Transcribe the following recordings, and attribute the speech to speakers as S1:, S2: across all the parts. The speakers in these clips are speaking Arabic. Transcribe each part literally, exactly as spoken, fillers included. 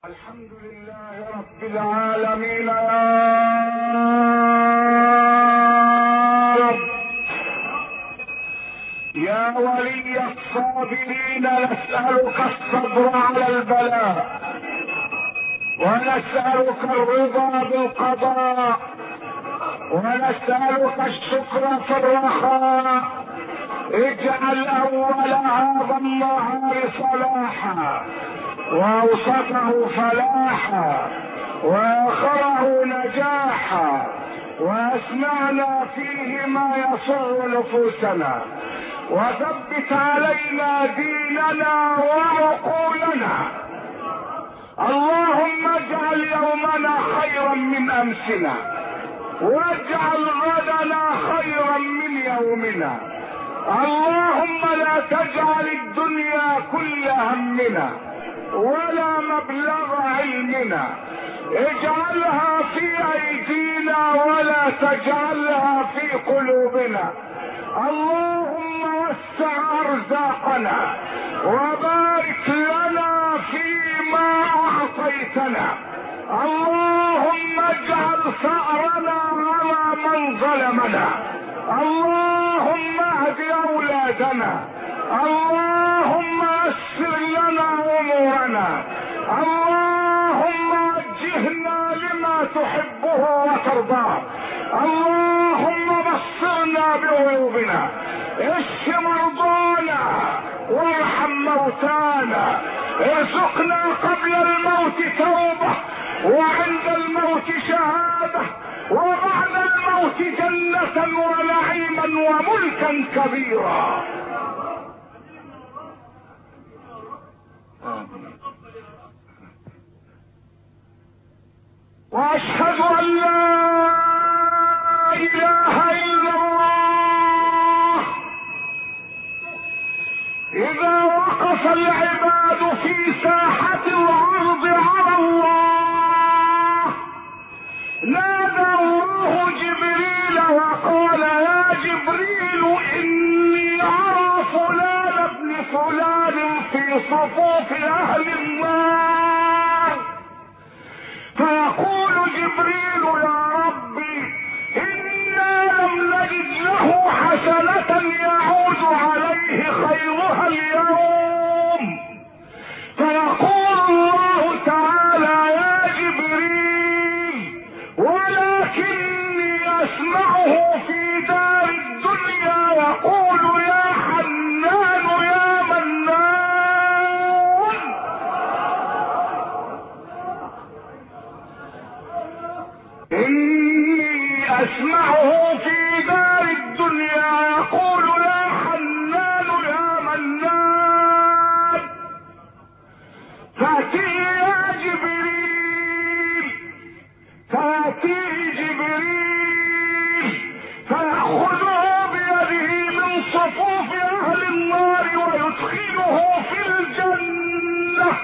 S1: الحمد لله رب العالمين يا رب، يا ولي الصابرين، نسألك الصبر على البلاء، ونسألك الرضا بالقضاء، ونسألك الشكر في الرخاء. اجعل اول هذا النهار صلاحا، واوسطه فلاحا، واخره نجاحا، واسمعنا فيه ما يسر نفوسنا، وثبت علينا ديننا وعقولنا. اللهم اجعل يومنا خيرا من امسنا، واجعل غدنا خيرا من يومنا. اللهم لا تجعل الدنيا كل همنا ولا مبلغ علمنا، اجعلها في ايدينا ولا تجعلها في قلوبنا. اللهم وسع ارزاقنا وبارك لنا فيما اعطيتنا. اللهم اجعل ثأرنا على من ظلمنا. اللهم اهد اولادنا. اللهم يسر لنا امورنا. اللهم وجهنا لما تحبه وترضاه. اللهم بصرنا بعيوبنا، اشف مرضانا وارحم موتانا. ارزقنا قبل الموت توبة، وعند الموت شهادة، وبعد الموت جنة ونعيما وملكا كبيرا. آمين. واشهد ان لا اله الا الله. اذا وقف العباد في ساحة العرض على الله، نادى الله جبريل وقال يا جبريل اني ارى فلان ابن فلان في صفوف اهل النار. فيقول جبريل يا ربي انا لم نجد له حسنة يعود عليه خيرها اليوم. فيقول الله تعالى يا جبريل ولكني اسمعه في دار الدنيا يقول يا حنان يا منان. إني أسمعه في دار الدنيا يقول يا حنان يا منان. فأتيه يا جبريل، فأتيه جبريل فيأخذه بيده من صفوف أهل النار ويدخله في الجنة.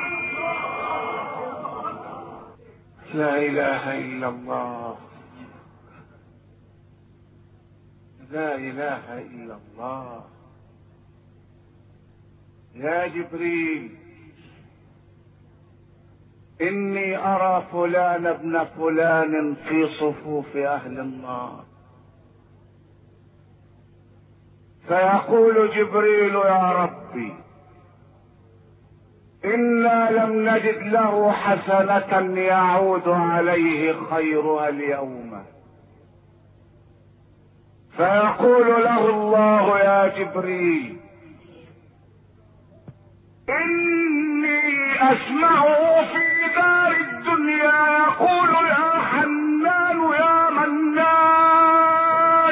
S1: لا اله الا الله، لا اله الا الله. يا جبريل اني ارى فلان ابن فلان في صفوف اهل النار. فيقول جبريل يا ربي إنا لم نجد له حسنة يعود عليه خيرها اليوم. فيقول له الله يا جبريل إني أسمعه في دار الدنيا يقول يا حنان يا منان.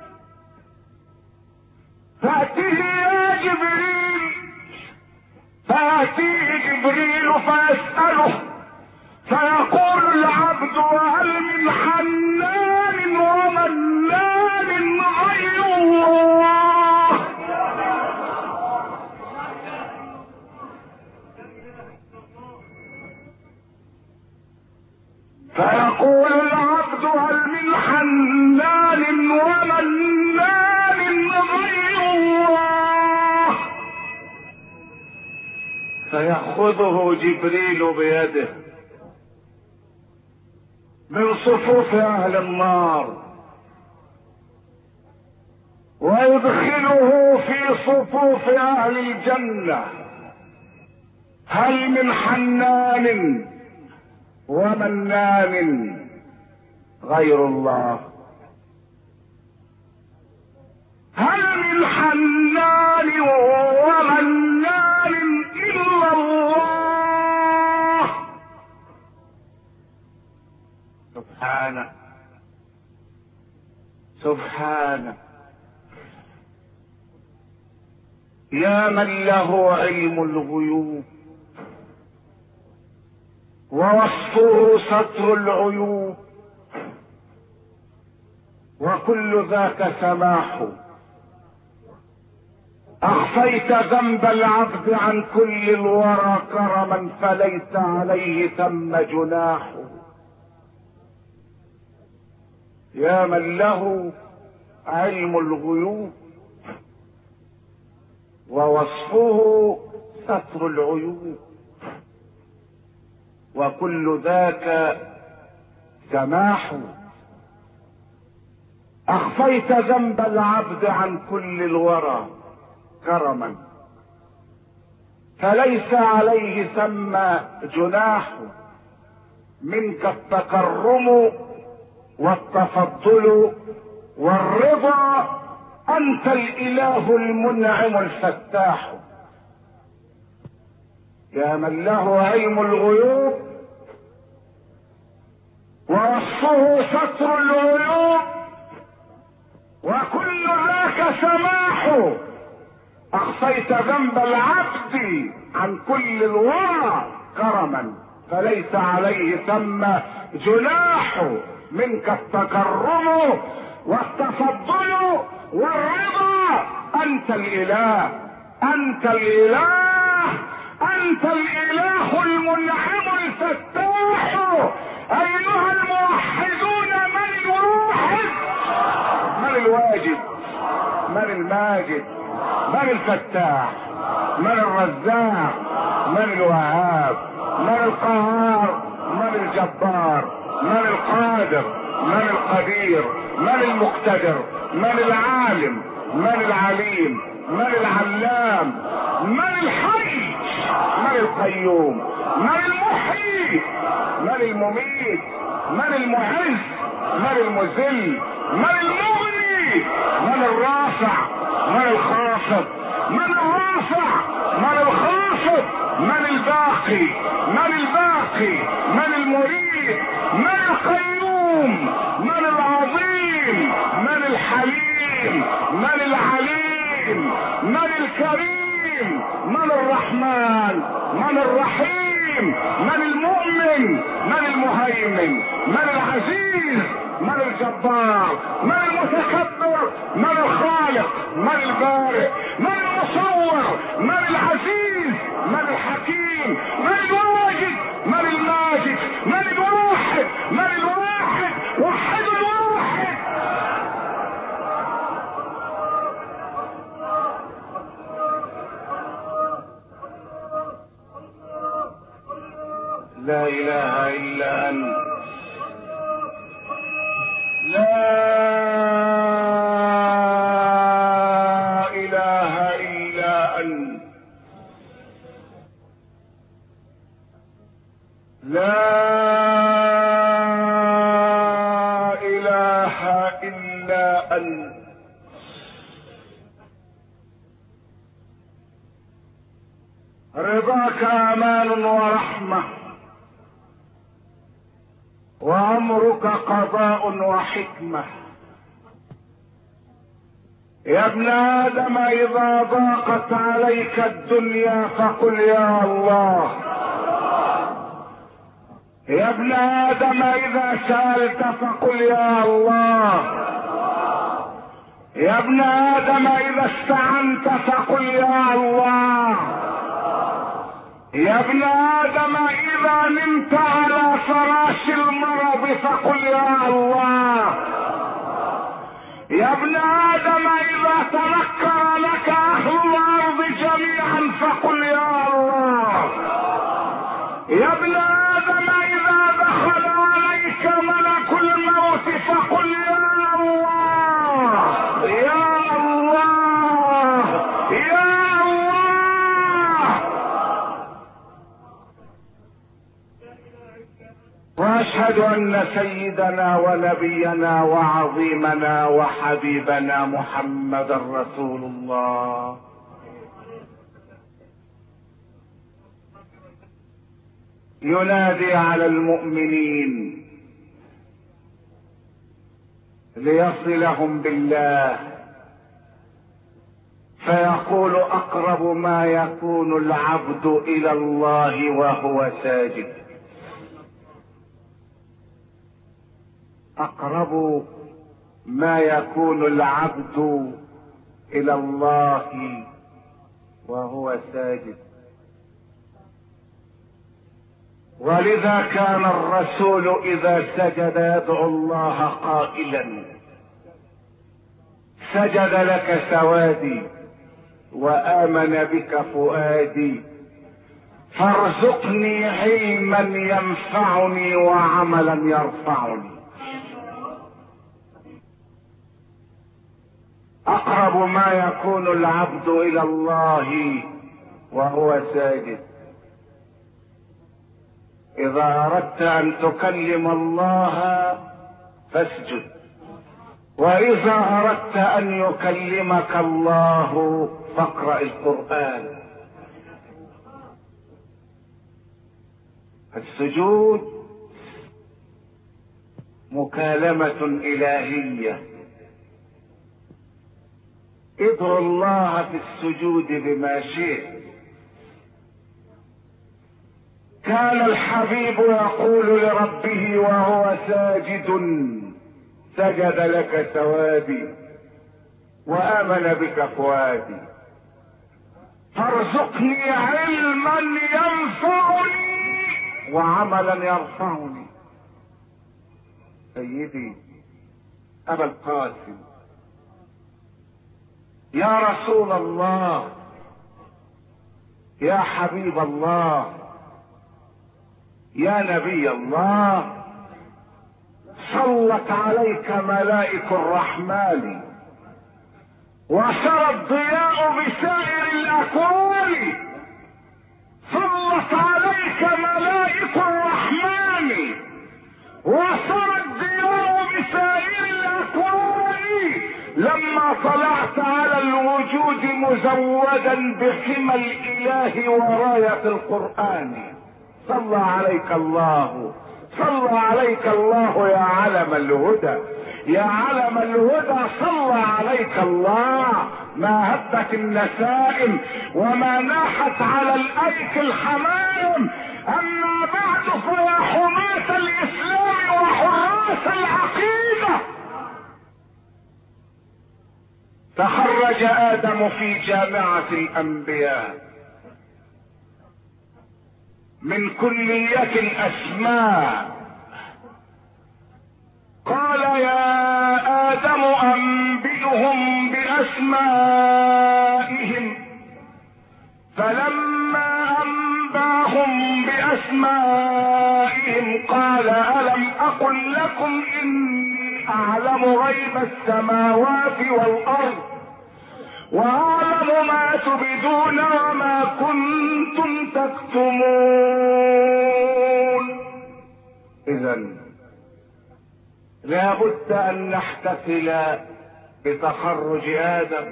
S1: فأتيه يا جبريل، فيأتيه جبريل فيسأله فيقول العبد وهل من حنان ومنان غير الله؟ فيقول العبد هل من حنان ومنان غير الله؟ فيأخذه جبريل بيده من صفوف اهل النار ويدخله في صفوف اهل الجنة. هل من حنان ومنان غير الله؟ هل من حنان ومنان الا الله؟ سبحانه سبحانه. يا من له علم الغيوب ووصفه ستر العيوب وكل ذاك سماح. اخفيت ذنب العبد عن كل الورى كرما فليس عليه ثم جناح. يا من له علم الغيوب ووصفه ستر العيوب وكل ذاك سماح. اخفيت ذنب العبد عن كل الورى كرما فليس عليه ثم جناح. منك التكرم والتفضل والرضا، انت الاله المنعم الفتاح. يا من له علم الغيوب ووصفه ستر العيوب وكل ذاك سماح. اخفيت ذنب العبد عن كل الورى كرما فليس عليه ثم جناح. منك التكرم والتفضل والرضا، انت الاله انت الاله انت الاله المنعم الفتاح. ايها الموحدون من الواحد؟ من الواجد؟ من الماجد؟ من الفتاح؟ من الرزاق؟ من الوهاب؟ من القهار؟ من الجبار؟ من القادر؟ من القدير؟ من المقتدر؟ من العالم؟ من العليم؟ من العلام؟ من الحي؟ من القيوم؟ من المحيي؟ من المميت؟ من المعز؟ من المذل؟ من المغني؟ من الرافع؟ من الخافض؟ من الرافع؟ من الخافض؟ من الباقي؟ من الباقي؟ من المريد؟ من القيوم؟ من العظيم؟ من الحليم؟ من العليم؟ من الكريم؟ من الرحمن؟ من الرحيم؟ من المؤمن؟ من المهيمن؟ من العزيز؟ من الجبار؟ من المتكبر؟ من الخالق؟ من البارئ؟ من المصور؟ من العزيز؟ من الحكيم؟ من الواجد؟ من الماجد؟ من الواحد؟ من الواحد؟ وحد الواحد. لا اله الا انت، لا اله الا انت، لا اله الا انت. رضاك امان ورحمه وامرك قضاء وحكمه. يا ابن ادم اذا ضاقت عليك الدنيا فقل يا الله. يا ابن ادم اذا سالت فقل يا الله. يا ابن ادم اذا استعنت فقل يا الله. يا ابن ادم اذا نمت على فراش المرض فقل يا الله. يا ابن ادم اذا تنكر لك اهل الارض جميعا فقل يا الله. واشهد ان سيدنا ونبينا وعظيمنا وحبيبنا محمدا رسول الله ينادي على المؤمنين ليصلهم بالله، فيقول اقرب ما يكون العبد الى الله وهو ساجد. اقرب ما يكون العبد الى الله وهو ساجد. ولذا كان الرسول اذا سجد يدعو الله قائلا: سجد لك سوادي وآمن بك فؤادي، فارزقني علما ينفعني وعملا يرفعني. اقرب ما يكون العبد الى الله وهو ساجد. اذا اردت ان تكلم الله فاسجد، واذا اردت ان يكلمك الله فاقرأ القرآن. السجود مكالمة الهية. ادعو الله في السجود بما شئت. كان الحبيب يقول لربه وهو ساجد: سجد لك سوادي وآمن بك فؤادي، فارزقني علما ينفعني وعملا يرفعني. سيدي أبا القاسم، يا رسول الله، يا حبيب الله، يا نبي الله، صلت عليك ملائكة الرحمن وسرى الضياء بسائر الأكوان. صلت عليك ملائكة الرحمن وسرى الضياء بسائر الأكوان، لما طلعت على الوجود مزودا بحمى الإله وراية القرآن. صلى عليك الله، صلى عليك الله يا علم الهدى، يا علم الهدى، صلى عليك الله. ما هبت النسائم وما ناحت على الأيك الحمائم. أما بعد فيا حماة الإسلام وحراس العقيدة، تخرج آدم في جامعة الأنبياء من كلية الأسماء. قال: يا آدم أنبئهم بأسمائهم. فلما أنباهم بأسمائهم قال: ألم أقل لكم إني أعلم غيب السماوات والأرض وأعلم ما تبدون وما كنتم تكتمون. إذن لا بد أن نحتفل بتخرج آدم،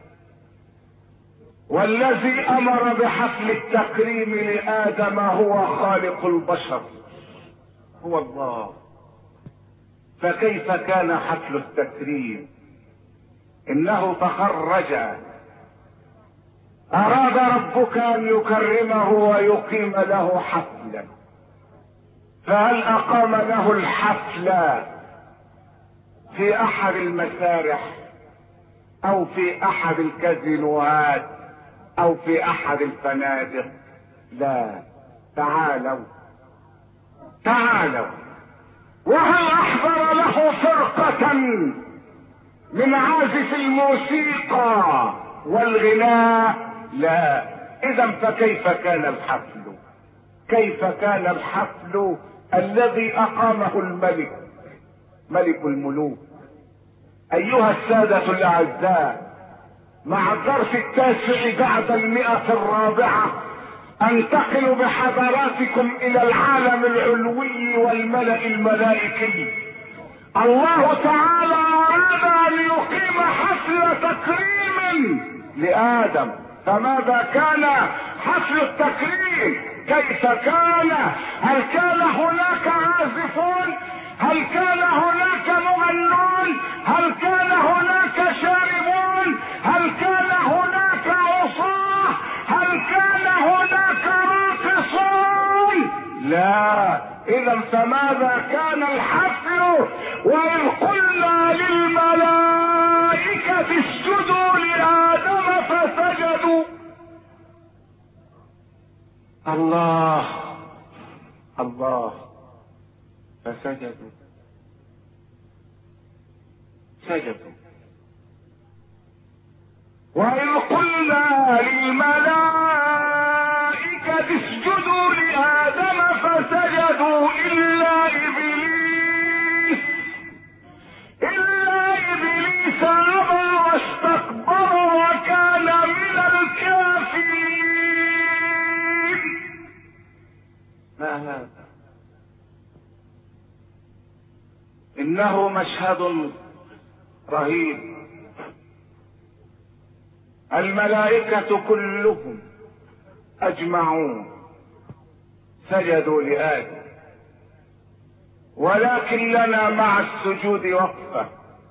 S1: والذي أمر بحفل التكريم لآدم هو خالق البشر، هو الله. فكيف كان حفل التكريم؟ إنه تخرج. أراد ربك أن يكرمه ويقيم له حفلا، فهل أقام له الحفل في أحد المسارح أو في أحد الكازينوهات أو في أحد الفنادق؟ لا. تعالوا تعالوا. وهل أحضر له فرقة من عازف الموسيقى والغناء؟ لا. إذا فكيف كان الحفل؟ كيف كان الحفل الذي أقامه الملك، ملك الملوك؟ أيها السادة الأعزاء، مع الظرف التاسع بعد المئة الرابعة انتقل بحضراتكم الى العالم العلوي والملأ الملائكي. الله تعالى اراد ان يقيم حفل تكريم لآدم، فماذا كان حفل التكريم؟ كيف كان؟ هل كان هناك عازفون؟ هل كان هناك مغنون؟ هل كان هناك شاربون؟ هل كان هناك عصاة؟ هل كان هناك راقصون؟ لا. اذا فماذا كان الحفل؟ واذ قلنا للملائكة اسجدوا لآدم فسجدوا. الله الله فسجدوا سجدوا. وإذ قلنا للملائكة اسجدوا لآدم فسجدوا إلا إبليس إلا إبليس أبى واستكبر وكان من الكافرين. ما هذا؟ إنه مشهد رهيب. الملائكة كلهم أجمعون سجدوا لآدم، ولكن لنا مع السجود وقفة.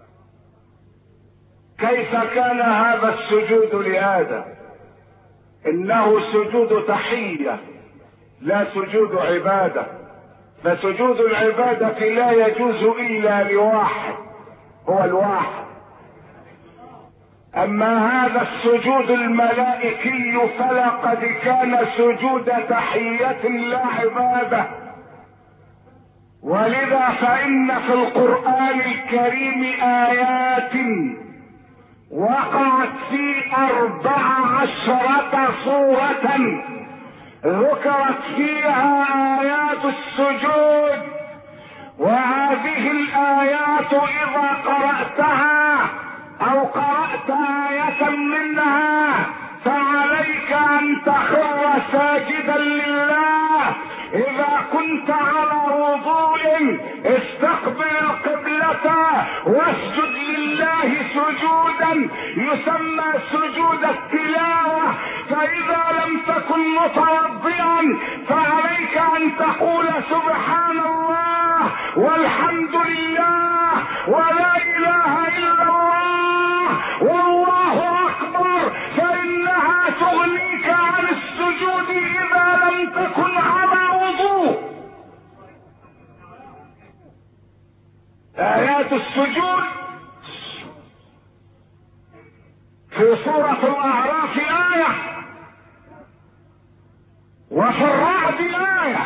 S1: كيف كان هذا السجود لآدم؟ إنه سجود تحية لا سجود عبادة، فسجود العبادة لا يجوز إلا لواحد، هو الواحد. أما هذا السجود الملائكي فلقد كان سجود تحية لا عبادة. ولذا فإن في القرآن الكريم آيات وقعت في أربع عشرة سورة ذكرت فيها آيات السجود. وهذه الآيات إذا قرأتها أو قرأت آية منها فعليك أن تخر ساجدا لله. إذا كنت على وضوء استقبل القبلة واسجد لله سجودا يسمى سجود التلاوة. فإذا لم تكن متوضئا فعليك أن تقول سبحان الله والحمد لله ولا إله إلا الله والله أكبر، فإنها تغنيك عن السجود إذا لم تكن على وضوء. آيات السجود في سورة الأعراف آية، وفي الرعد آية،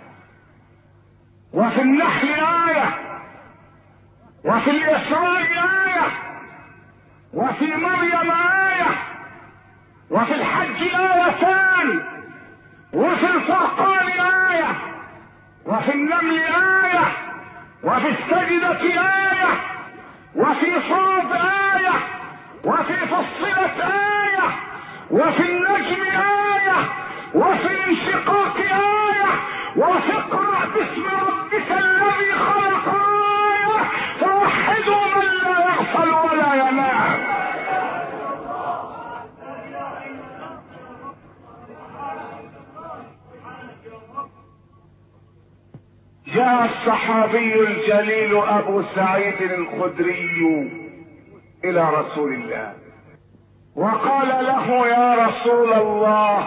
S1: وفي النحل آية، وفي الإسراء آية، وفي مريم آية، وفي الحج آيتان، وفي الفرقان آية، وفي النمل آية، وفي السجدة آية، وفي صاد آية، وفي فصلت آية، وفي النجم آية، وفي الانشقاق آية، وفي اقرأ باسم ربك الذي خلق آية. فوحدوا من لا يغفل ولا ينام. جاء الصحابي الجليل أبو سعيد الخدري إلى رسول الله وقال له: يا رسول الله،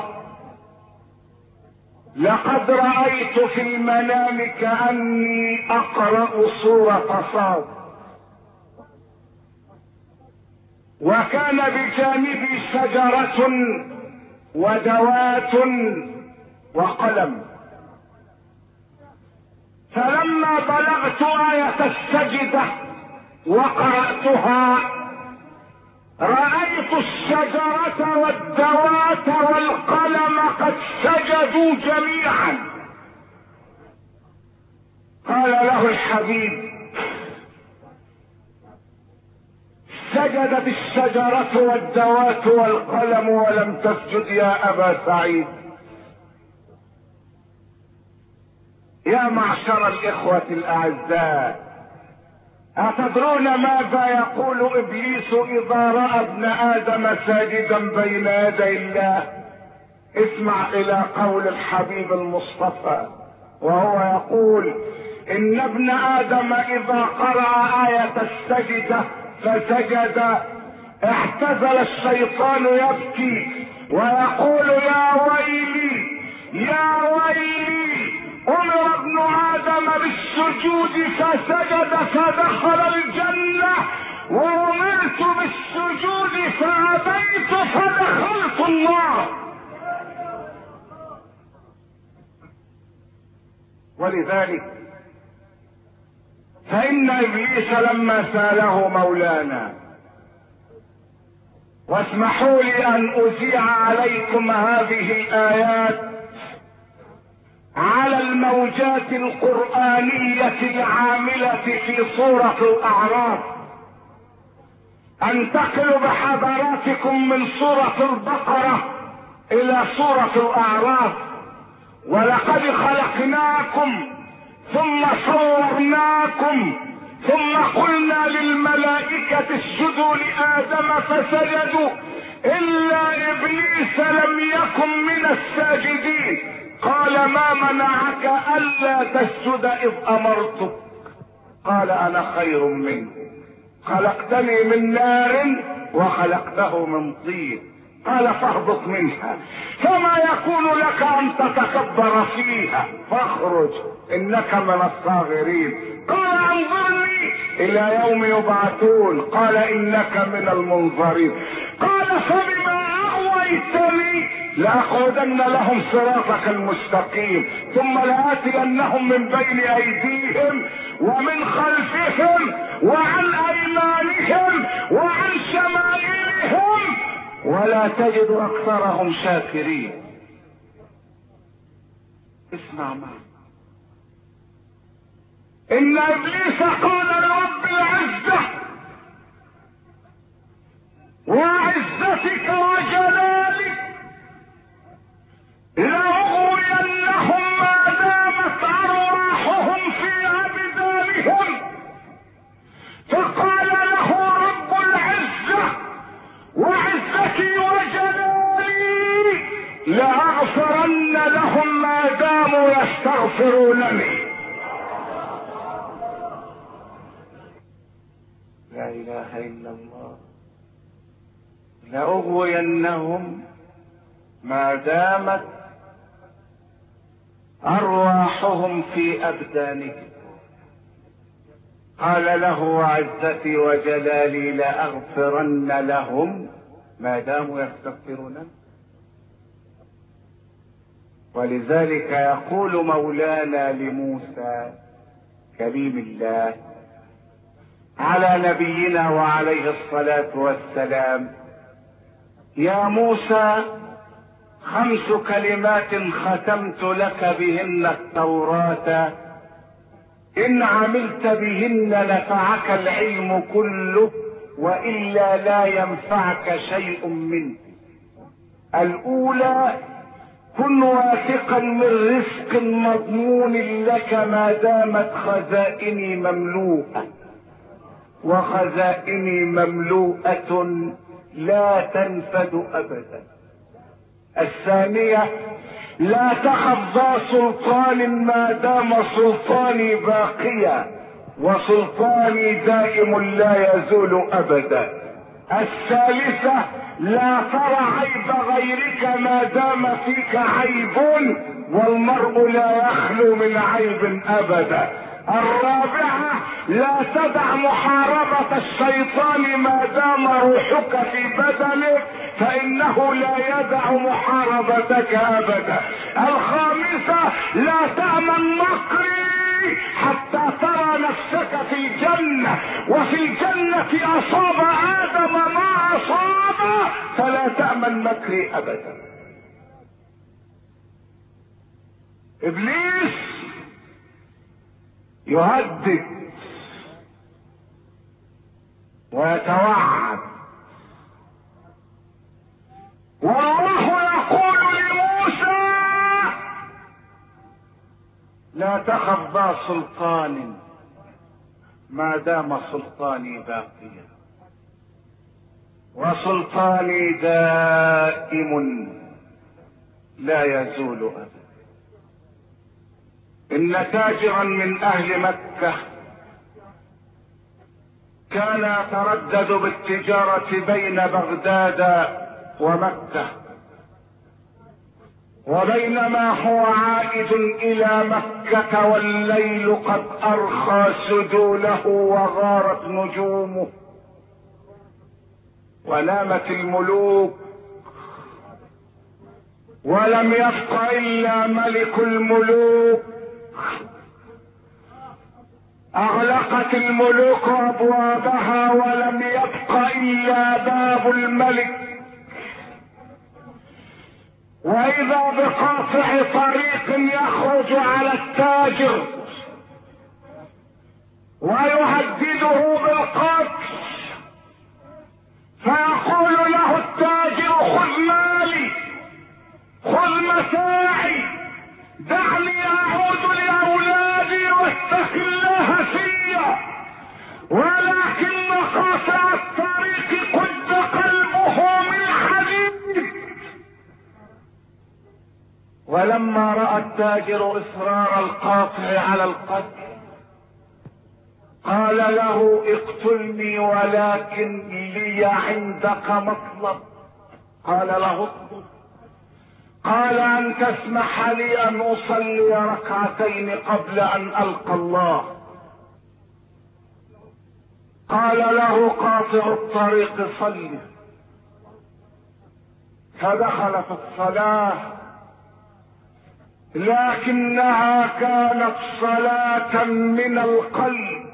S1: لقد رأيت في المنام كأني أقرأ سورة صاد، وكان بجانبي شجرة ودوات وقلم، فلما بلغت آية السجدة وقرأتها رأيت الشجرة والدوات والقلم قد سجدوا جميعا. قال له الحبيب: سجدت الشجرة والدوات والقلم ولم تسجد يا أبا سعيد. يا معشر الإخوة الأعزاء، أتدرون ماذا يقول إبليس إذا رأى ابن آدم ساجدا بين يدي الله؟ اسمع إلى قول الحبيب المصطفى وهو يقول إن ابن آدم إذا قرأ آية السجدة فسجد اعتزل الشيطان يبكي ويقول يا ويلي يا ويلي، أمر ابن آدم بالسجود فسجد فدخل الجنة، وأمرت بالسجود فأبيت فدخلت النار. ولذلك فإن إبليس لما سأله مولانا، واسمحوا لي أن أذيع عليكم هذه الآيات على الموجات القرآنية العاملة في سورة الأعراف، أنتقل بحضراتكم من سورة البقرة إلى سورة الأعراف. ولقد خلقناكم ثم صورناكم ثم قلنا للملائكة اسجدوا لآدم فسجدوا إلا إبليس لم يكن من الساجدين، قال ما منعك ألا تسجد إذ أمرتك؟ قال أنا خير منه، خلقتني من نار وخلقته من طين، قال فاهبط منها فما يكون لك أن تتكبر فيها فاخرج إنك من الصاغرين. قال انظرني إلى يوم يبعثون، قال إنك من المنظرين. قال فبما أغويتني لأقعدن لهم صراطك المستقيم ثم لآتينهم من بين أيديهم ومن خلفهم وعن أيمانهم وعن شمائلهم ولا تجد أكثرهم شاكرين. اسمع معي، إن إبليس قال لرب العزة وعزتك وجلالك لأغوينهم ما دامت أرواحهم في أبدانهم. فقال له رب العزة وعزتي وجلالي لأغفرن لهم ما داموا يستغفرونني. لا إله إلا الله. لأغوينهم ما دامت أرواحهم في أبدانهم. قال له وعزتي وجلالي لأغفرن لهم ما داموا يستغفرون. ولذلك يقول مولانا لموسى كليم الله على نبينا وعليه الصلاة والسلام: يا موسى خمس كلمات ختمت لك بهن التوراة، إن عملت بهن نفعك العلم كله وإلا لا ينفعك شيء منه. الأولى: كن واثقا من رزق مضمون لك ما دامت خزائني مملوءة، وخزائني مملوءة لا تنفد أبدا. الثانية: لا تخف ذا سلطان ما دام سلطاني باقيا، وسلطاني دائم لا يزول أبدا. الثالثة: لا ترى عيب غيرك ما دام فيك عيب، والمرء لا يخلو من عيب أبدا. الرابعة: لا تدع محاربة الشيطان ما دام روحك في بدنك، فإنه لا يدع محاربتك أبدا. الخامسة: لا تأمن مكري حتى ترى نفسك في الجنة، وفي الجنة أصاب آدم ما أصاب، فلا تأمن مكري أبدا. إبليس يهدد ويتوعد، والله يقول لموسى: لا لا تخف ذا سلطان ما دام سلطاني باقيا، وسلطاني دائم لا يزول أبدا. إن تاجرا من أهل مكة كان يتردد بالتجارة بين بغداد ومكة، وبينما هو عائد إلى مكة والليل قد أرخى سدوله وغارت نجومه ونامت الملوك، ولم يبق إلا ملك الملوك. أغلقت الملوك أبوابها ولم يبق إلا باب الملك، وإذا بقاطع طريق يخرج على التاجر ويهدده بالقتل، فيقول له التاجر خذ مالي خذ متاعي دعني أعود لأولادي واتق الله فيا، ولكن قاطع الطريق قد قلبه من حديد. ولما رأى التاجر إصرار القاطع على القتل قال له اقتلني ولكن لي عندك مطلب. قال له اطلب. قال ان تسمح لي ان اصلي ركعتين قبل ان القى الله. قال له قاطع الطريق صلي، فدخل في الصلاة، لكنها كانت صلاة من القلب.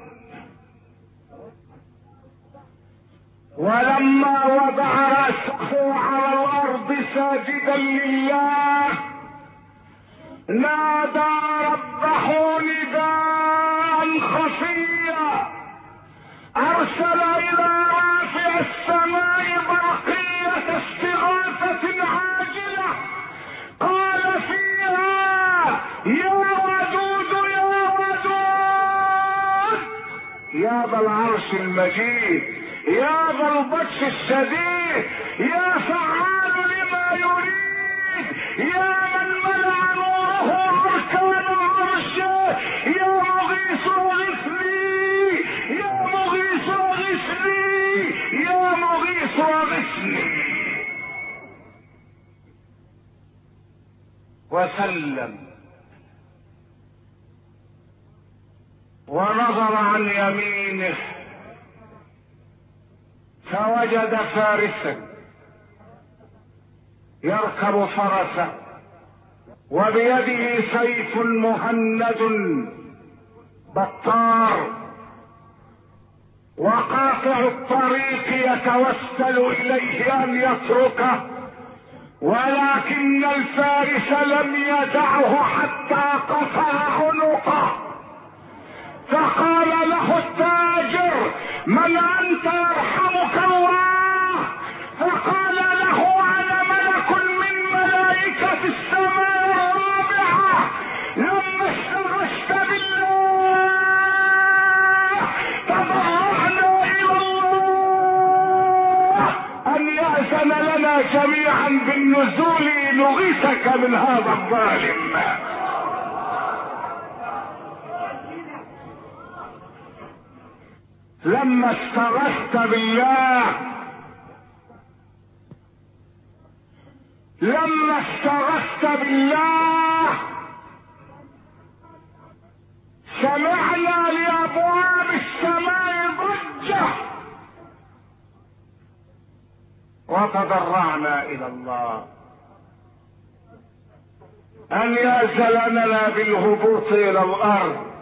S1: ولما وضع رأسه على الأرض ساجدا لله نادى ربه نداء خفيا، أرسل إلى رافع السماء برقية استغاثة عاجلة قال فيها يا ودود يا ودود يا ذا العرش المجيد يا ذا البطش الشديد يا فعال لما يريد يا من ملأ نوره أركان العرش يا مغيث اغثني يا مغيث اغثني يا مغيث اغثني. وسلم ونظر عن يمينه فوجد فارسا يركب فرسه وبيده سيف مهند بطار، وقاطع الطريق يتوسل اليه ان يتركه، ولكن الفارس لم يدعه حتى قطع عنقه. فقال له التاجر من انت يرحمك الله؟ فقال له انا ملك من ملائكة السماء الرابعة، لما استغشت بالله تضرعنا الى الله ان يأذن لنا جميعا بالنزول لنغيثك من هذا الظالم. لما استغثت بالله لما استغثت بالله سمعنا لأبواب السماء ضجة وتضرعنا إلى الله أن يأذن لنا بالهبوط إلى الأرض،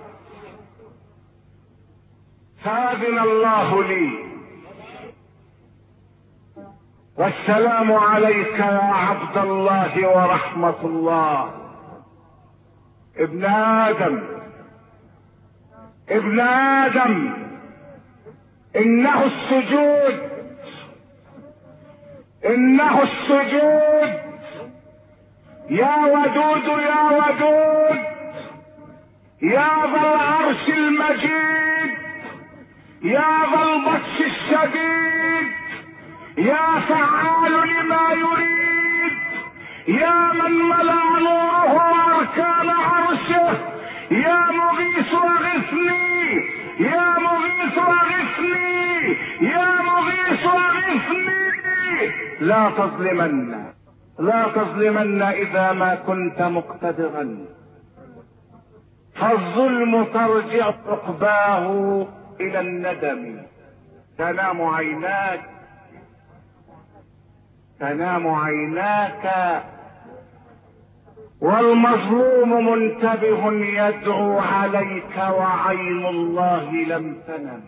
S1: فأذن الله لي. والسلام عليك يا عبد الله ورحمة الله. ابن آدم ابن آدم إنه السجود إنه السجود يا ودود يا ودود يا ذا العرش المجيد، يا ذا البطش الشديد، يا فعال لما يريد، يا من ملا نوره اركان عرشه، يا مغيث اغثني، يا مغيث اغثني، يا مغيث اغثني. لا تظلمن، لا تظلمن اذا ما كنت مقتدرا، فالظلم ترجع عقباه الى الندم. تنام عيناك، تنام عيناك والمظلوم منتبه يدعو عليك وعين الله لم تنم.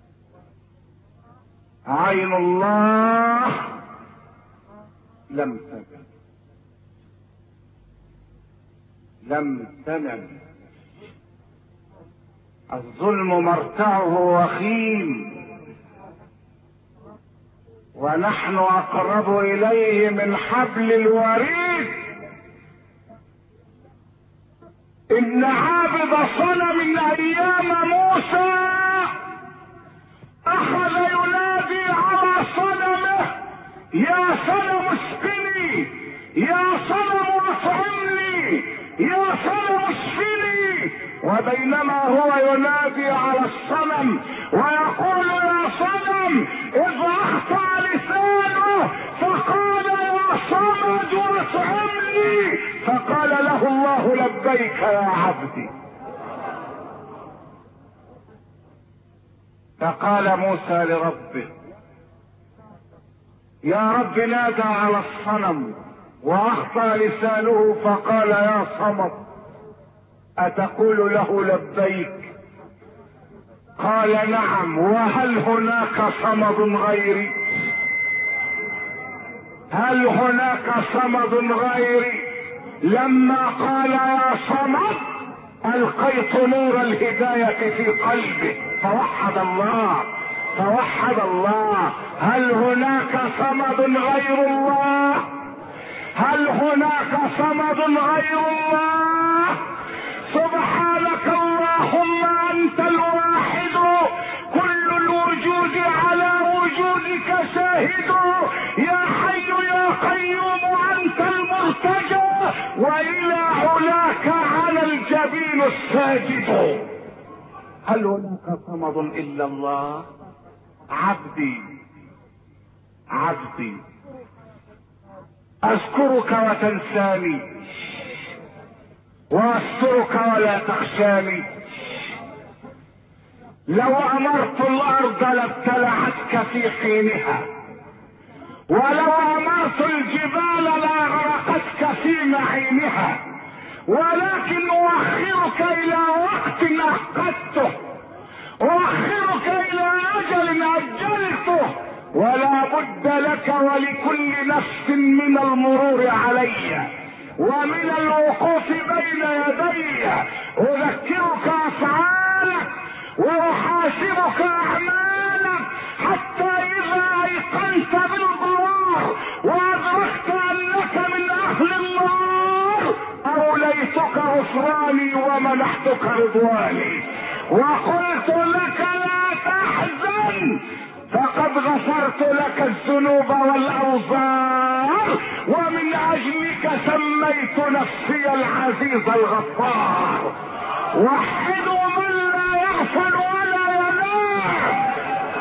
S1: عين الله لم تنم، لم تنم. الظلم مرتعه وخيم، ونحن اقرب اليه من حبل الوريد. ان عابد صنم ايام موسى اخذ ينادي على صنمه: يا صنم اسقني، يا صنم اطعمني، يا صنم اشفني. وبينما هو ينادي على الصنم ويقول: يا صنم، اذ اخطا لسانه فقال: يا صمد اطعمني، فقال له الله: لبيك يا عبدي. فقال موسى لربه: يا رب، نادى على الصنم واخطا لسانه فقال: يا صمد، اتقول له لبيك؟ قال: نعم. وهل هناك صمد غيري؟ هل هناك صمد غيري؟ لما قال يا صمد القيت نور الهداية في قلبه فوحد الله، فوحد الله. هل هناك صمد غير الله؟ هل هناك صمد غير الله؟ سبحانك اللهم انت الواحد، كل الوجود على وجودك شاهد. يا حي يا قيوم انت المرتجى، والى علاك على الجبين الساجد. هل هناك صمد الا الله؟ عبدي عبدي، اذكرك وتنساني، واسترك ولا تخشاني. لو امرت الارض لابتلعتك في حينها، ولو امرت الجبال لاغرقتك في معينها، ولكن اؤخرك الى وقت احقدته، اؤخرك الى اجل اجلته، ولا بد لك ولكل نفس من المرور علي ومن الوقوف بين يدي. اذكرك افعالك واحاسبك اعمالك، حتى اذا ايقنت بالضرار وادركت انك من اهل النار اوليتك غفراني ومنحتك رضواني، وقلت لك لا تحزن فقد غفرت لك الذنوب والاوزار، ومن اجلك سميت نفسي العزيز الغفار. وحدوا من لا يغفل ولا ينام.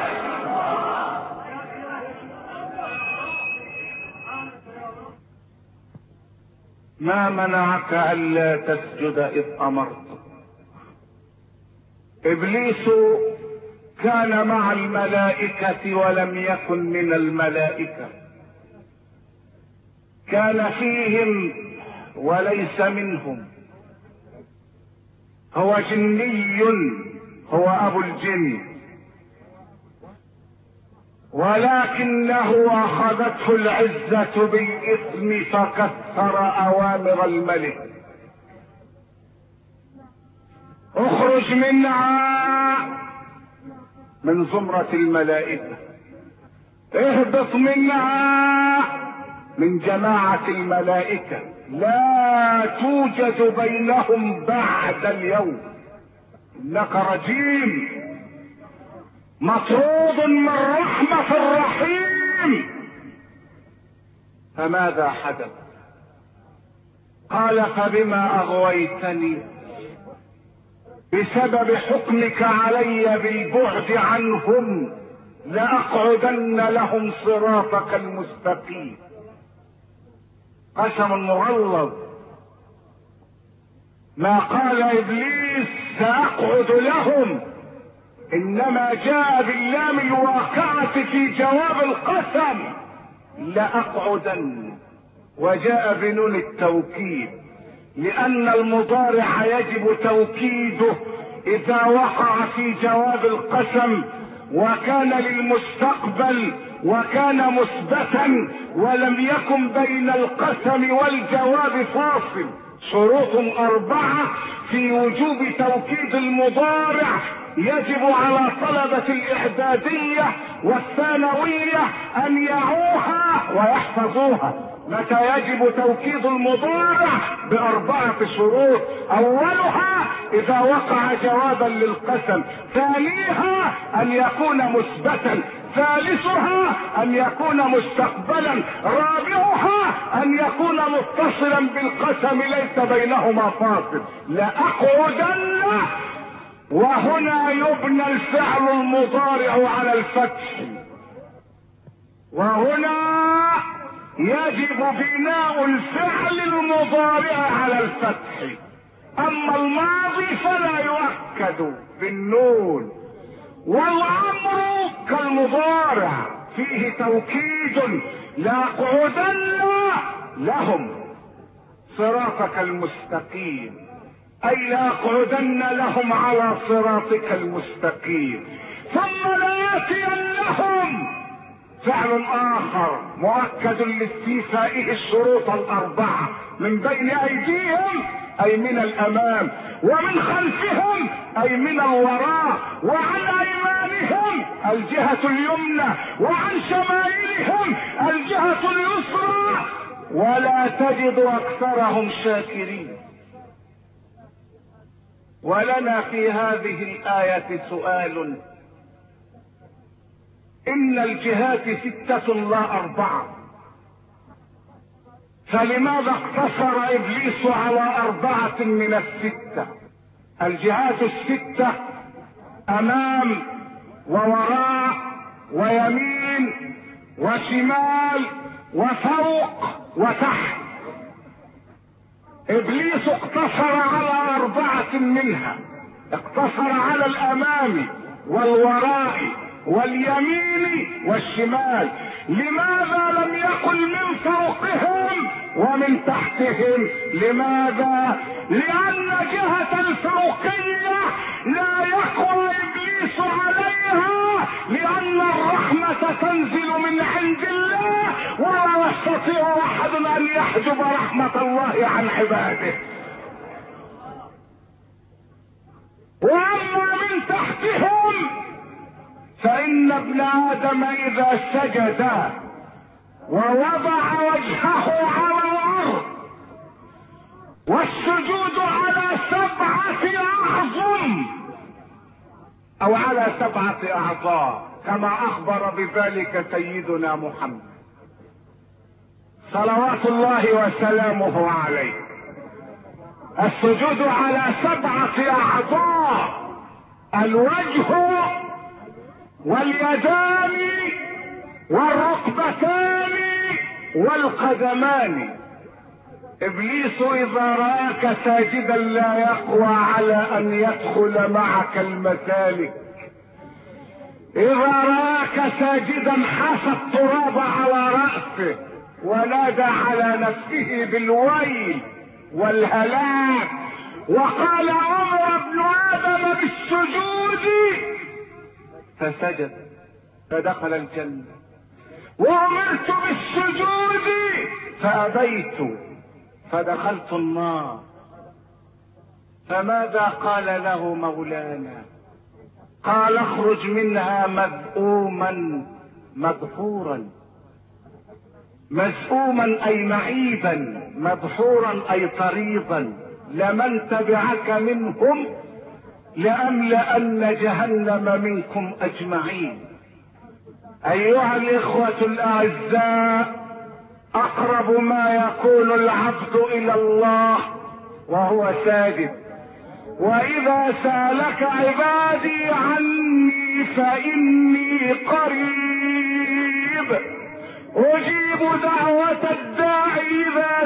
S1: ما منعك الا تسجد اذ امرت؟ ابليس كان مع الملائكة ولم يكن من الملائكة، كان فيهم وليس منهم، هو جني، هو ابو الجن، ولكنه اخذته العزة بالاثم فكسر اوامر الملك. اخرج منها من زمرة الملائكة، اهبط منها من جماعة الملائكة، لا توجد بينهم بعد اليوم. انك رجيم مطرود من رحمة الرحيم. فماذا حدث؟ قال فبما اغويتني بسبب حكمك علي بالبعد عنهم لاقعدن لهم صراطك المستقيم. قسم مغلظ، ما قال ابليس ساقعد لهم، انما جاء باللام الواقعة في جواب القسم لاقعدن، وجاء بنون التوكيد، لان المضارع يجب توكيده اذا وقع في جواب القسم وكان للمستقبل وكان مثبتا ولم يكن بين القسم والجواب فاصل. شروط اربعة في وجوب توكيد المضارع يجب على طلبة الاعدادية والثانوية ان يعوها ويحفظوها. متى يجب توكيد المضارع؟ باربعة شروط. اولها اذا وقع جوابا للقسم، ثانيها ان يكون مثبتا، ثالثها ان يكون مستقبلا، رابعها ان يكون متصلا بالقسم ليس بينهما فاصل. لاقعدن، وهنا يبنى الفعل المضارع على الفتح، وهنا يجب بناء الفعل المضارع على الفتح. اما الماضي فلا يؤكد بالنون، والامر كالمضارع فيه توكيد. لاقعدن لهم صراطك المستقيم، اي لاقعدن لهم على صراطك المستقيم. ثم لآتينهم فعل اخر مؤكد لاستيفائه الشروط الاربعة، من بين ايديهم اي من الامام، ومن خلفهم اي من الوراء، وعن ايمانهم الجهة اليمنى، وعن شمائلهم الجهة اليسرى، ولا تجد اكثرهم شاكرين. ولنا في هذه الآية سؤال: ان الجهات ستة لا اربعة، فلماذا اقتصر ابليس على اربعة من الستة؟ الجهات الستة امام ووراء ويمين وشمال وفوق وتحت. ابليس اقتصر على اربعة منها، اقتصر على الامام والوراء واليمين والشمال. لماذا لم يقل من فوقهم ومن تحتهم؟ لماذا؟ لان جهة الفوقية لا يقوى ابليس عليها، لان الرحمة تنزل من عند الله، ولا يستطيع احد ان يحجب رحمة الله عن عباده. واما من تحتهم فان ابن ادم اذا سجد ووضع وجهه على الارض، والسجود على سبعة اعظم او على سبعة اعضاء كما اخبر بذلك سيدنا محمد صلوات الله وسلامه عليه. السجود على سبعة اعضاء: الوجه واليدان والركبتان والقدمان. ابليس اذا راك ساجدا لا يقوى على ان يدخل معك المسالك. اذا راك ساجدا حث التراب على رأسه ونادى على نفسه بالويل والهلاك، وقال امر ابن ادم بالسجود فسجد فدخل الجنة، وامرت بالسجود فابيت فدخلت النار. فماذا قال له مولانا؟ قال: اخرج منها مذءوما مدحورا. مذءوما اي معيبا، مدحورا اي طريضا. لمن تبعك منهم لأملأن جهنم منكم أجمعين. أيها الإخوة الأعزاء، أقرب ما يكون العبد إلى الله وهو ساجد. وإذا سألك عبادي عني فإني قريب أجيب دعوة الداعي إذا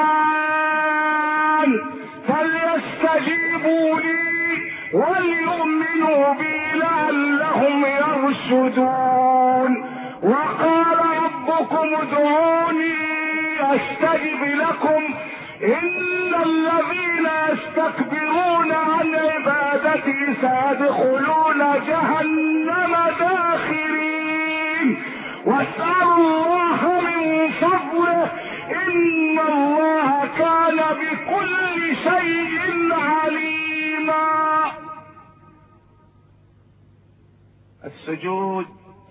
S1: دعان فليستجيبوا لي وليؤمنوا بي لعلهم يرشدون. وقال ربكم ادعوني أستجب لكم إن الذين يستكبرون عن عبادتي سيدخلون جهنم داخرين. واسألوا الله من فضله إن الله كان بكل شيء عليما. السجود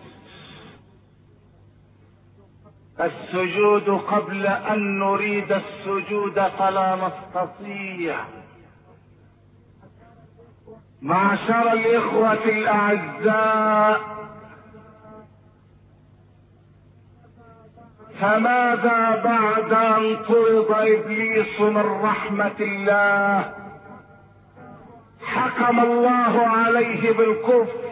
S1: السجود قبل أن نريد السجود فلا نستطيع. معشر الإخوة الأعزاء، فماذا بعد أن طرد إبليس من رحمة الله؟ حكم الله عليه بالكفر.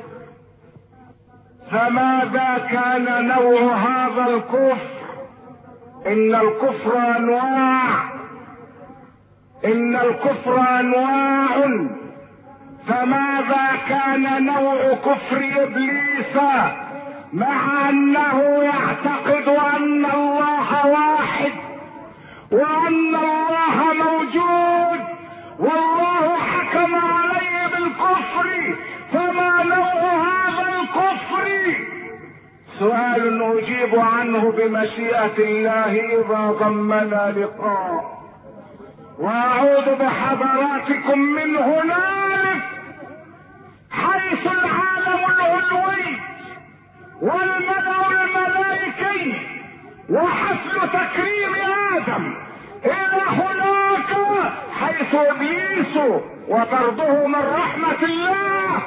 S1: فماذا كان نوع هذا الكفر؟ إن الكفر أنواع إن الكفر أنواع فماذا كان نوع كفر إبليس؟ مع أنه يعتقد أن الله واحد وأن الله موجود والله حكم عليه بالكفر، فما نوع هذا الكفر؟ سؤال أجيب عنه بمشيئة الله إذا ضمنا لقاء. وأعود بحضراتكم من هنالك حيث العالم العلوي والملأ الملائكي وحفل تكريم آدم إلى هناك حيث إبليس وطرده من رحمة الله.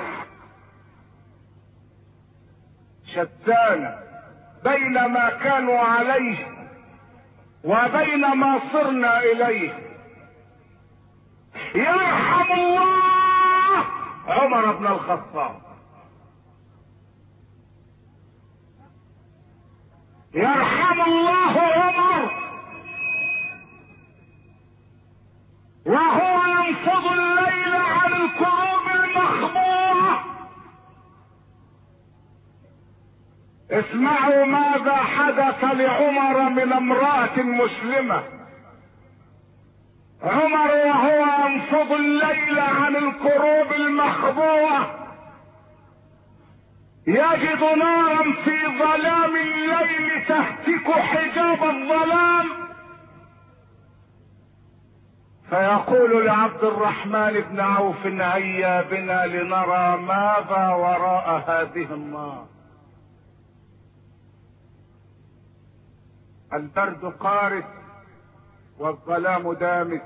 S1: شتان بين ما كانوا عليه وبين ما صرنا إليه. يرحم الله عمر بن الخطاب، يرحم الله عمر وهو ينفض الليل عن الكروب المخبوره. اسمعوا ماذا حدث لعمر من امرأة مسلمة. عمر وهو ينفض الليل عن الكروب المخبوره يجد نارا في ظلام الليل تهتك حجاب الظلام، فيقول لعبد الرحمن بن عوف هيا بنا لنرى ماذا وراء هذه النار. البرد قارس والظلام دامس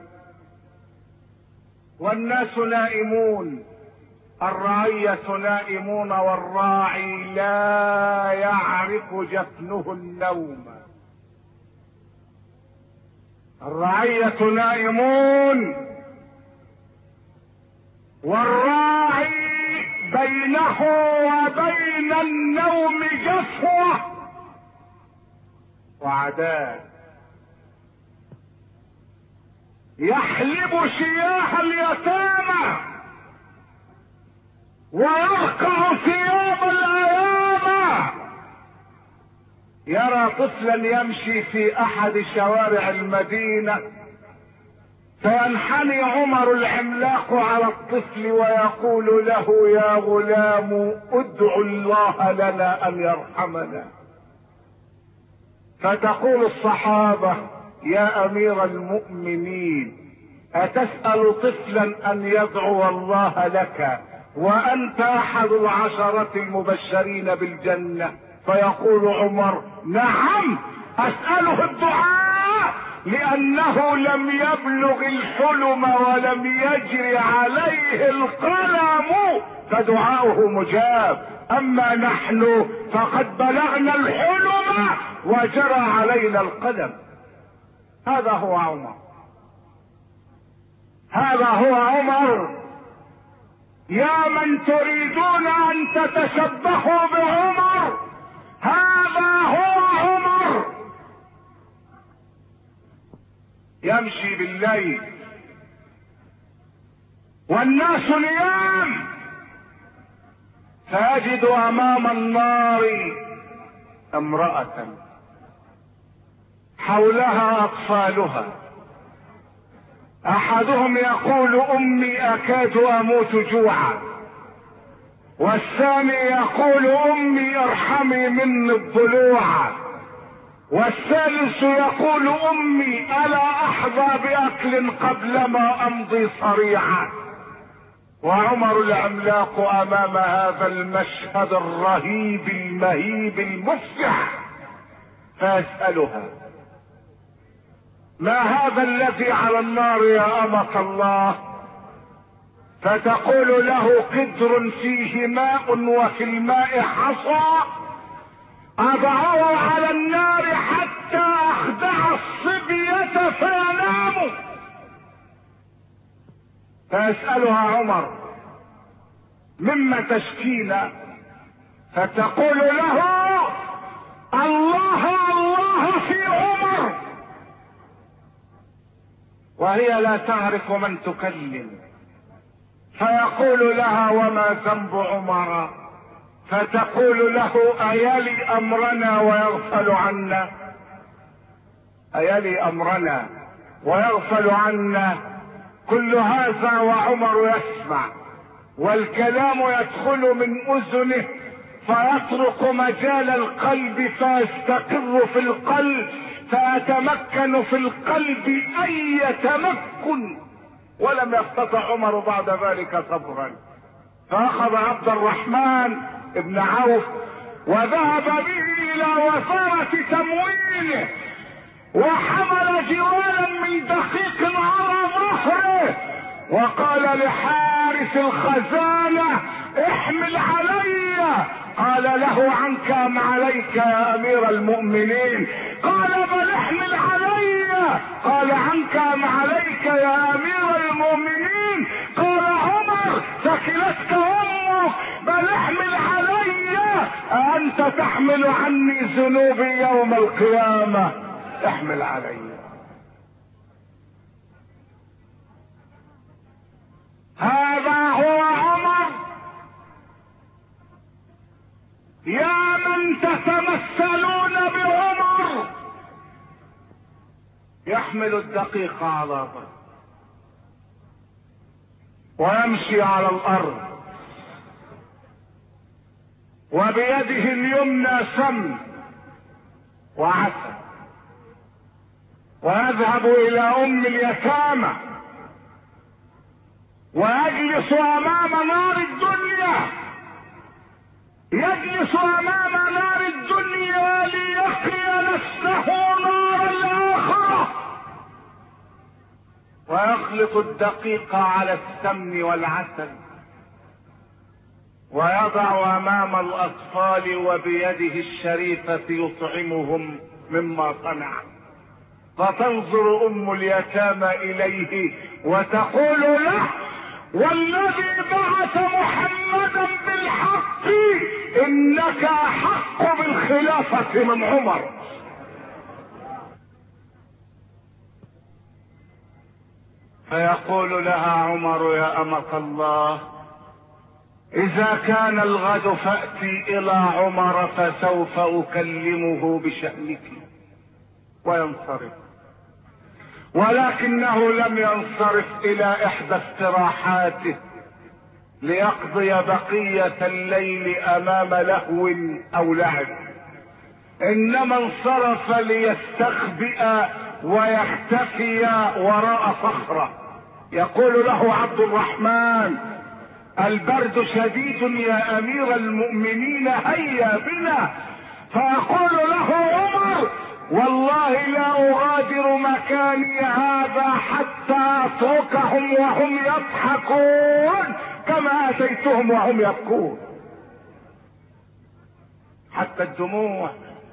S1: والناس نائمون، الرعية نائمون والراعي لا يعرف جفنه النوم. الرعية نائمون والراعي بينه وبين النوم جفوة وعداء. يحلب شياه اليتامى ويرقع ثياب الايام. يرى طفلا يمشي في احد شوارع المدينة فينحني عمر العملاق على الطفل ويقول له يا غلام ادع الله لنا ان يرحمنا. فتقول الصحابة يا امير المؤمنين اتسأل طفلا ان يدعو الله لك وانت احد العشرة المبشرين بالجنة؟ فيقول عمر نعم اسأله الدعاء لانه لم يبلغ الحلم ولم يجري عليه القلم فدعاؤه مجاب. اما نحن فقد بلغنا الحلم وجرى علينا القلم. هذا هو عمر، هذا هو عمر. يا من تريدون ان تتشبهوا بعمر، هذا هو عمر. يمشي بالليل والناس نيام فيجد امام النار امرأة حولها اطفالها، احدهم يقول امي اكاد اموت جوعا، والثاني يقول امي ارحمي مني الضلوع، والثالث يقول امي الا احظى باكل قبل ما امضي صريعا. وعمر العملاق امام هذا المشهد الرهيب المهيب المفزع فيسألها: ما هذا الذي على النار يا أمة الله؟ فتقول له: قدر فيه ماء وفي الماء حصى اضعه على النار حتى اخدع الصبية فيناموا. فيسألها عمر: مما تشكينا؟ فتقول له: الله الله في عمر. وهي لا تعرف من تكلم. فيقول لها: وما ذنب عمر؟ فتقول له: أيلي أمرنا ويغفل عنا، أيلي أمرنا ويغفل عنا. كل هذا وعمر يسمع، والكلام يدخل من أذنه فيطرق مجال القلب فيستقر في القلب فيتمكن في القلب أي تمكن. ولم يستطع عمر بعد ذلك صبرا، فأخذ عبد الرحمن ابن عوف وذهب به إلى وزارة تموينه، وحمل جوالا من دقيق على ظهره، وقال لحارس الخزانة: احمل علي. قال له: عنك ام عليك يا امير المؤمنين؟ قال: بل احمل علي. قال: عنك ام عليك يا امير المؤمنين؟ قال عمر: ثكلتك امك، بل احمل علي. أأنت تحمل عني ذنوبي يوم القيامة؟ احمل علي. هذا هو عمر. يا من تتمثلون بعمر، يحمل الدقيق على ظهره ويمشي على الارض، وبيده اليمنى سم وعسل، ويذهب الى ام اليتامى ويجلس امام نار الدنيا، يجلس امام نار الدنيا ليقي نفسه نار الاخره، ويخلط الدقيق على السمن والعسل ويضع امام الاطفال وبيده الشريفة يطعمهم مما صنع. فتنظر ام اليتامى اليه وتقول له: والذي بعث محمدا بالحق انك احق بالخلافة من عمر. فيقول لها عمر: يا أمة الله، اذا كان الغد فأتي الى عمر فسوف اكلمه بشأنك. وينصرف، ولكنه لم ينصرف الى احدى استراحاته ليقضي بقية الليل امام لهو او لعب، انما انصرف ليستخبئ ويختفي وراء صخرة. يقول له عبد الرحمن: البرد شديد يا امير المؤمنين، هيا بنا. فيقول له عمر: والله لا اغادر مكاني هذا حتى اتركهم وهم يضحكون كما اتيتهم وهم يبكون. حتى الدموع،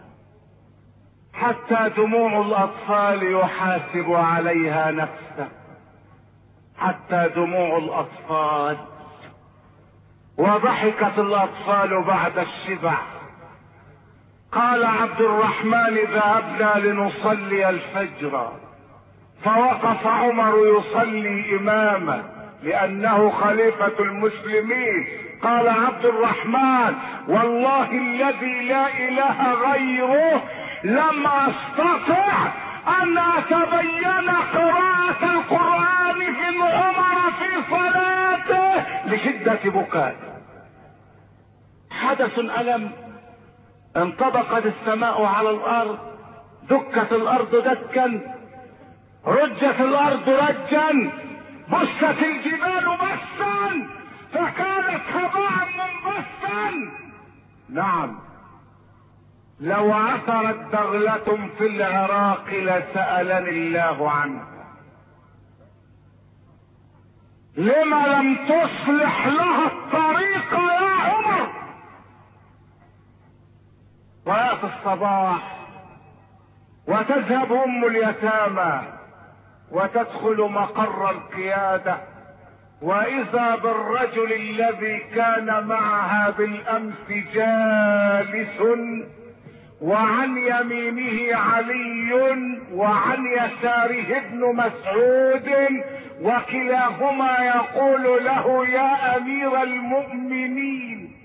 S1: حتى دموع الاطفال يحاسب عليها نفسه، حتى دموع الاطفال. وضحكت الاطفال بعد الشبع. قال عبد الرحمن ذهبنا لنصلي الفجر، فوقف عمر يصلي اماما لانه خليفة المسلمين. قال عبد الرحمن والله الذي لا اله غيره لم استطع ان اتبين قراءة القرآن في عمر في صلاته لشدة بكاء. حدث ألم، انطبقت السماء على الارض، دكت الارض دكا، رجت الارض رجا، بست الجبال بسا، فكانت هباء منبسا. نعم، لو عثرت دغلة في العراق لسألني الله عنها. لما لم تصلح لها الطريق يا عمر؟ ويأتي الصباح وتذهب ام اليتامى وتدخل مقر القيادة، واذا بالرجل الذي كان معها بالامس جالس، وعن يمينه علي وعن يساره ابن مسعود، وكلاهما يقول له يا امير المؤمنين،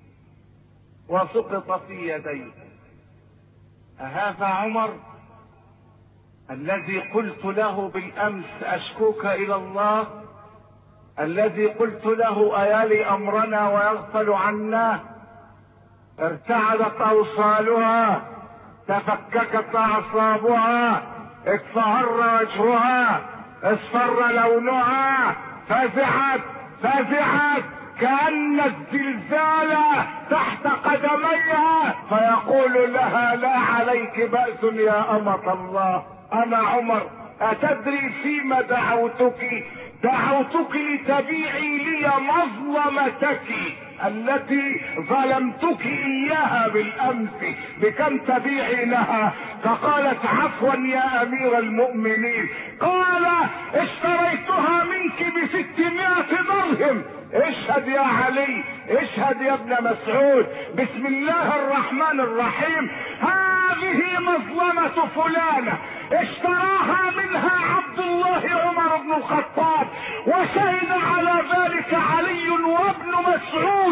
S1: وسقط في يديه. أهذا عمر الذي قلت له بالامس اشكوك الى الله، الذي قلت له ايالي امرنا ويغفل عنا؟ ارتعدت اوصالها، تفككت اعصابها، اصفر وجهها، اصفر لونها، فزعت فزعت كأن الزلزال تحت قدميها، فيقول لها لا عليك بأس يا أمة الله. أنا عمر، أتدري فيما دعوتك؟ دعوتك لتبيعي لي مظلمتك التي ظلمتك اياها بالامس، بكم تبيعينها؟ فقالت عفوا يا امير المؤمنين. قال اشتريتها منك بستمائة درهم. اشهد يا علي، اشهد يا ابن مسعود. بسم الله الرحمن الرحيم. هذه مظلمة فلانة اشتراها منها عبد الله عمر بن الخطاب، وشهد على ذلك علي وابن مسعود،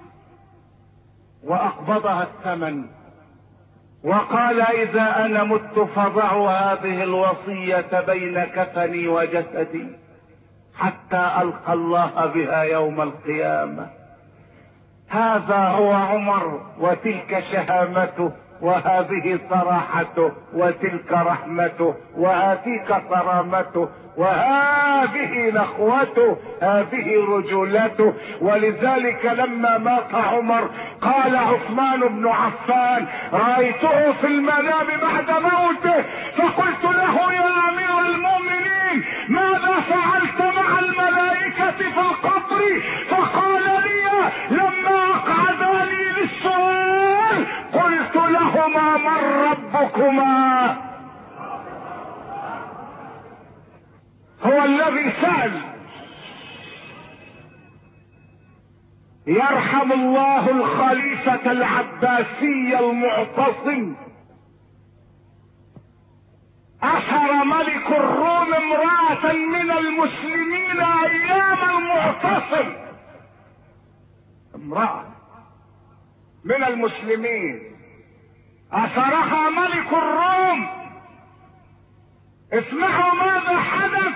S1: واقبضها الثمن وقال اذا انا مت فضعوا هذه الوصية بين كفني وجسدي حتى القى الله بها يوم القيامة. هذا هو عمر، وتلك شهامته، وهذه صراحته، وتلك رحمته، وهاتيك كرامته، وهذه نخوته، هذه رجولته. ولذلك لما مات عمر قال عثمان بن عفان رأيته في المنام بعد موته فقلت له يا امير المؤمنين ماذا فعلت مع الملائكة في القبر؟ فقال لي لما اقعداني للسؤال قلت لهما من ربكما؟ هو الذي سأل. يرحم الله الخليفة العباسي المعتصم. أسر ملك الروم امرأة من المسلمين أيام المعتصم، امرأة من المسلمين أسرها ملك الروم. اسمعوا ماذا حدث.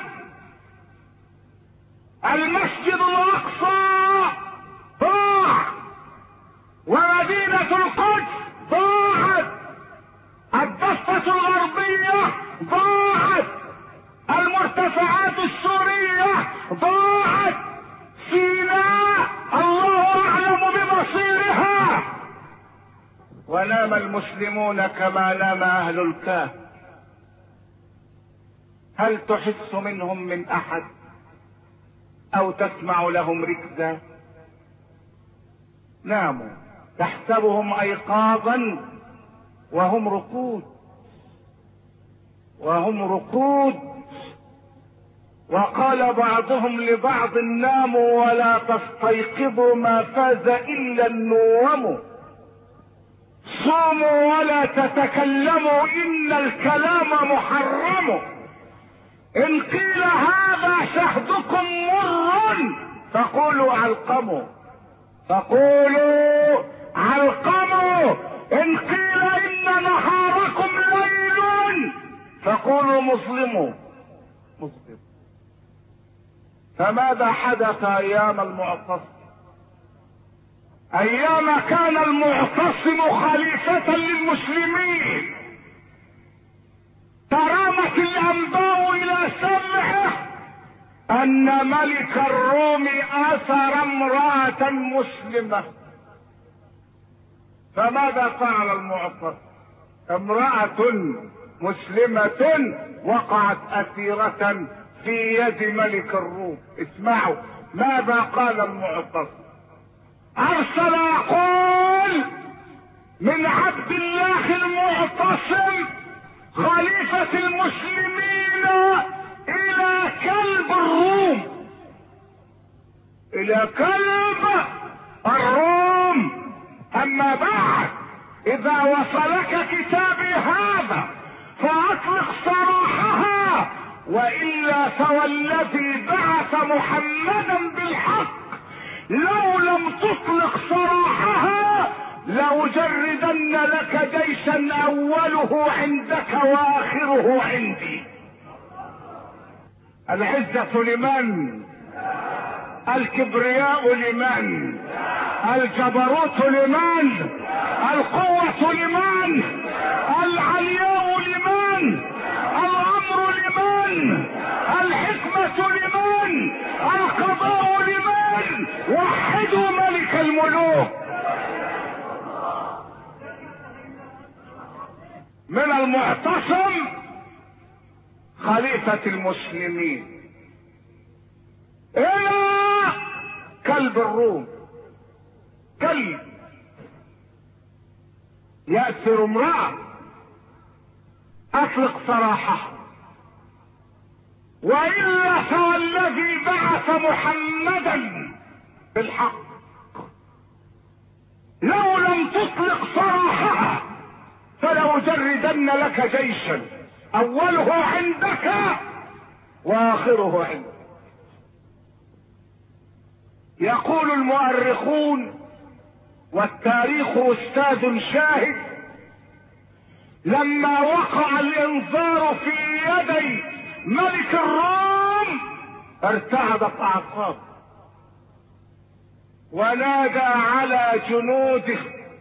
S1: المسجد الأقصى ضاع، ومدينة القدس ضاعت، الضفة الغربية ضاعت، المرتفعات السورية ضاعت، سيناء الله أعلم بمصيرها. ونام المسلمون كما نام اهل الكهف. هل تحس منهم من احد او تسمع لهم ركزا؟ ناموا تحسبهم ايقاظا وهم رقود وهم رقود وقال بعضهم لبعض ناموا ولا تستيقظوا ما فاز الا النوم. صوموا ولا تتكلموا ان الكلام محرم. ان قيل هذا شهدكم مر فقولوا علقموا فقولوا علقموا. ان قيل ان نهاركم ليل فقولوا مظلموا مظلم. فماذا حدث ايام المعتصم؟ ايام كان المعتصم خليفة للمسلمين ترامت الانباء الى سمعه ان ملك الروم اثر امرأة مسلمة. فماذا فعل المعتصم؟ امرأة مسلمة وقعت اسيرة في يد ملك الروم. اسمعوا ماذا قال المعتصم. ارسل يقول من عبد الله المعتصم خليفة المسلمين الى كلب الروم الى كلب الروم. اما بعد اذا وصلك كتابي هذا فاطلق سراحها والا فوالذي بعث محمدا بالحق لو لم تطلق سراحها لأجردن لك جيشا اوله عندك واخره عندي. العزة لمن؟ الكبرياء لمن؟ الجبروت لمن؟ القوة لمن؟ العلياء لمن؟ الامر لمن؟ الحكمة لمن؟ القضاء لمن؟ وحدوا ملك الملوك. من المعتصم خليفة المسلمين الى كلب الروم. كلب يأسر امرأة اطلق سراحها والا فالذي بعث محمدا بالحق لو لم تطلق سراحها فلأجردن لك جيشا اوله عندك واخره عندك. يقول المؤرخون والتاريخ استاذ شاهد لما وقع الانذار في يدي ملك الروم ارتعدت اعصابه ونادى على جنوده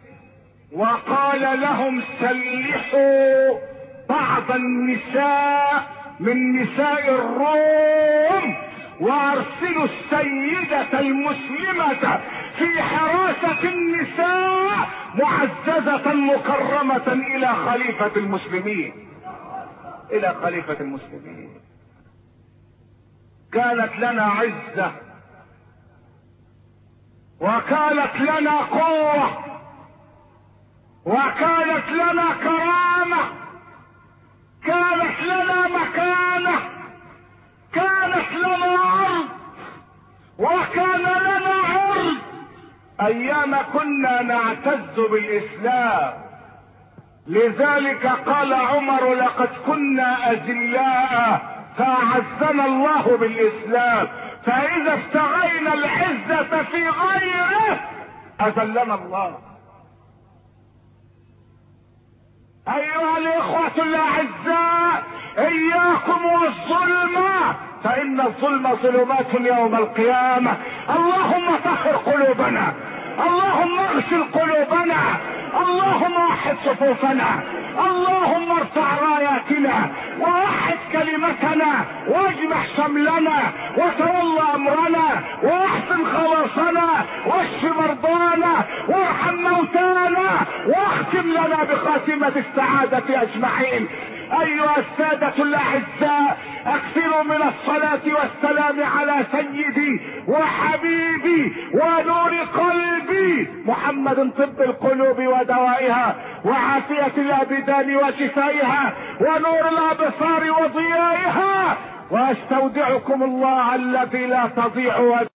S1: وقال لهم سلحوا بعض النساء من نساء الروم وارسلوا السيدة المسلمة في حراسة النساء معززة مكرمة الى خليفة المسلمين الى خليفة المسلمين. كانت لنا عزة وكانت لنا قوة وكانت لنا كرامة كانت لنا مكانة كانت لنا عرض وكان لنا عرض ايام كنا نعتز بالاسلام. لذلك قال عمر لقد كنا اذلاء فاعزنا الله بالاسلام فاذا ابتغينا العزة في غيره اذلنا الله. ايها الاخوة الاعزاء اياكم والظلم فان الظلم ظلمات يوم القيامة. اللهم طهر قلوبنا اللهم اغسل قلوبنا اللهم وحد صفوفنا، اللهم ارفع راياتنا ووحد كلمتنا واجمع شملنا وتولى امرنا واحسن خلاصنا واشف مرضانا وارحم موتانا واختم لنا بخاتمة السعادة اجمعين. ايها السادة الاعزاء، اكثروا من الصلاة والسلام على سيدي وحبيبي ونور قلبي محمد، طب القلوب ودوائها وعافية الابدان وشفائها ونور الابصار وضيائها. واستودعكم الله الذي لا تضيع